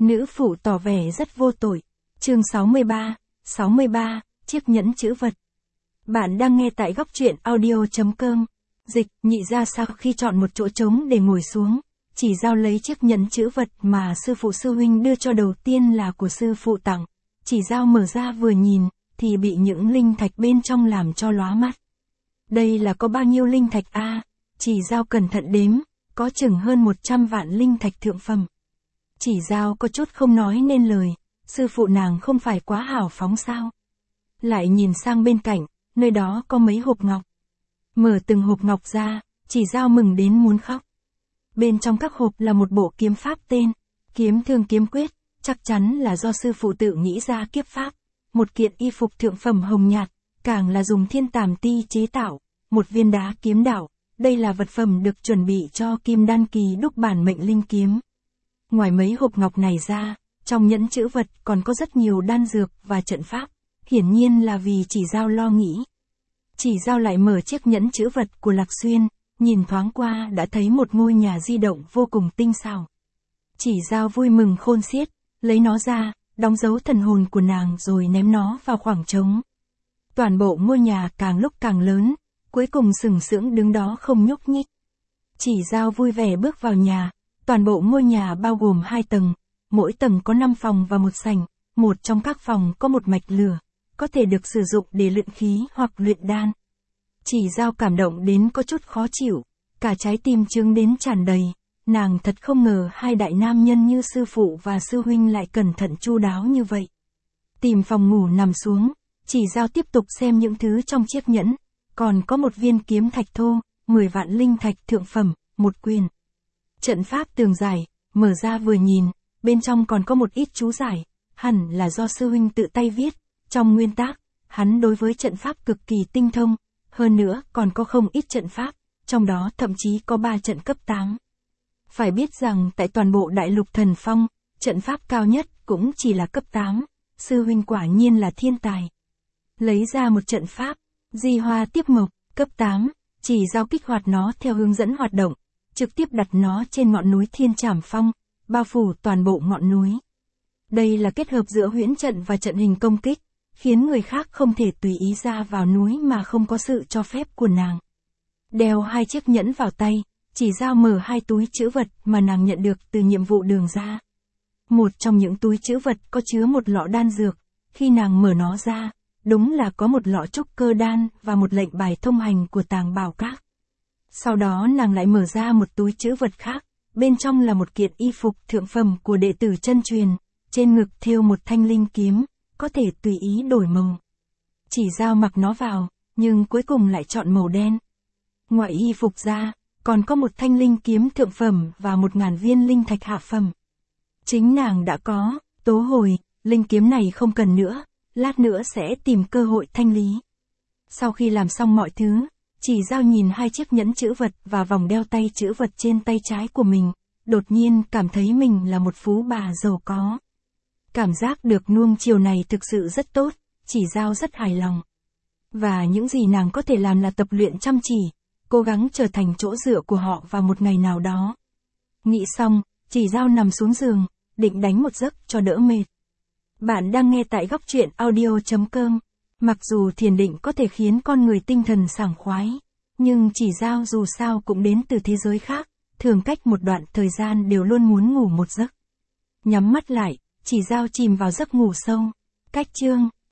Nữ phụ tỏ vẻ rất vô tội. Chương 63, chiếc nhẫn chữ vật. Bạn đang nghe tại góc truyện audio.com. Dịch, nhị ra sau khi chọn một chỗ trống để ngồi xuống, chỉ giao lấy chiếc nhẫn chữ vật mà sư phụ sư huynh đưa cho, đầu tiên là của sư phụ tặng. Chỉ giao mở ra vừa nhìn, thì bị những linh thạch bên trong làm cho lóa mắt. Đây là có bao nhiêu linh thạch a? Chỉ giao cẩn thận đếm, có chừng hơn 100 vạn linh thạch thượng phẩm. Chỉ giao có chút không nói nên lời, sư phụ nàng không phải quá hào phóng sao? Lại nhìn sang bên cạnh, nơi đó có mấy hộp ngọc. Mở từng hộp ngọc ra, chỉ giao mừng đến muốn khóc. Bên trong các hộp là một bộ kiếm pháp tên Kiếm Thương Kiếm Quyết, chắc chắn là do sư phụ tự nghĩ ra kiếp pháp. Một kiện y phục thượng phẩm hồng nhạt, càng là dùng thiên tàm ti chế tạo. Một viên đá kiếm đạo, đây là vật phẩm được chuẩn bị cho kim đan kỳ đúc bản mệnh linh kiếm. Ngoài mấy hộp ngọc này ra, trong nhẫn chữ vật còn có rất nhiều đan dược và trận pháp, hiển nhiên là vì chỉ giao lo nghĩ. Chỉ giao lại mở chiếc nhẫn chữ vật của Lạc Xuyên, nhìn thoáng qua đã thấy một ngôi nhà di động vô cùng tinh xảo. Chỉ giao vui mừng khôn xiết, lấy nó ra, đóng dấu thần hồn của nàng rồi ném nó vào khoảng trống. Toàn bộ ngôi nhà càng lúc càng lớn, cuối cùng sừng sững đứng đó không nhúc nhích. Chỉ giao vui vẻ bước vào nhà, toàn bộ ngôi nhà bao gồm 2 tầng, mỗi tầng có 5 phòng và một sảnh, một trong các phòng có một mạch lửa, có thể được sử dụng để luyện khí hoặc luyện đan. Chỉ giao cảm động đến có chút khó chịu, cả trái tim trướng đến tràn đầy, nàng thật không ngờ hai đại nam nhân như sư phụ và sư huynh lại cẩn thận chu đáo như vậy. Tìm phòng ngủ nằm xuống, chỉ giao tiếp tục xem những thứ trong chiếc nhẫn, còn có một viên kiếm thạch thô, 10 vạn linh thạch thượng phẩm, một quyền. Trận pháp tường giải, mở ra vừa nhìn, bên trong còn có một ít chú giải, hẳn là do sư huynh tự tay viết. Trong nguyên tắc, hắn đối với trận pháp cực kỳ tinh thông, hơn nữa còn có không ít trận pháp, trong đó thậm chí có 3 trận cấp 8. Phải biết rằng tại toàn bộ đại lục thần phong, trận pháp cao nhất cũng chỉ là cấp 8, sư huynh quả nhiên là thiên tài. Lấy ra một trận pháp, Di Hoa Tiếp Mộc, cấp 8, chỉ giao kích hoạt nó theo hướng dẫn hoạt động, trực tiếp đặt nó trên ngọn núi Thiên Trảm Phong, bao phủ toàn bộ ngọn núi. Đây là kết hợp giữa huyễn trận và trận hình công kích, khiến người khác không thể tùy ý ra vào núi mà không có sự cho phép của nàng. Đeo 2 chiếc nhẫn vào tay, chỉ giao mở 2 túi trữ vật mà nàng nhận được từ nhiệm vụ đường ra. Một trong những túi trữ vật có chứa một lọ đan dược, khi nàng mở nó ra, đúng là có một lọ trúc cơ đan và một lệnh bài thông hành của Tàng Bảo Các. Sau đó nàng lại mở ra một túi trữ vật khác, bên trong là một kiện y phục thượng phẩm của đệ tử chân truyền, trên ngực thêu một thanh linh kiếm, có thể tùy ý đổi màu. Chỉ giao mặc nó vào, nhưng cuối cùng lại chọn màu đen. Ngoài y phục ra, còn có một thanh linh kiếm thượng phẩm và 1000 viên linh thạch hạ phẩm. Chính nàng đã có, tố hồi, linh kiếm này không cần nữa, lát nữa sẽ tìm cơ hội thanh lý. Sau khi làm xong mọi thứ, chỉ giao nhìn 2 chiếc nhẫn chữ vật và vòng đeo tay chữ vật trên tay trái của mình, đột nhiên cảm thấy mình là một phú bà giàu có. Cảm giác được nuông chiều này thực sự rất tốt, chỉ giao rất hài lòng. Và những gì nàng có thể làm là tập luyện chăm chỉ, cố gắng trở thành chỗ dựa của họ vào một ngày nào đó. Nghĩ xong, chỉ giao nằm xuống giường, định đánh một giấc cho đỡ mệt. Bạn đang nghe tại góc truyện audio.com. Mặc dù thiền định có thể khiến con người tinh thần sảng khoái, nhưng chỉ giao dù sao cũng đến từ thế giới khác, thường cách một đoạn thời gian đều luôn muốn ngủ một giấc. Nhắm mắt lại, chỉ giao chìm vào giấc ngủ sâu. Cách chương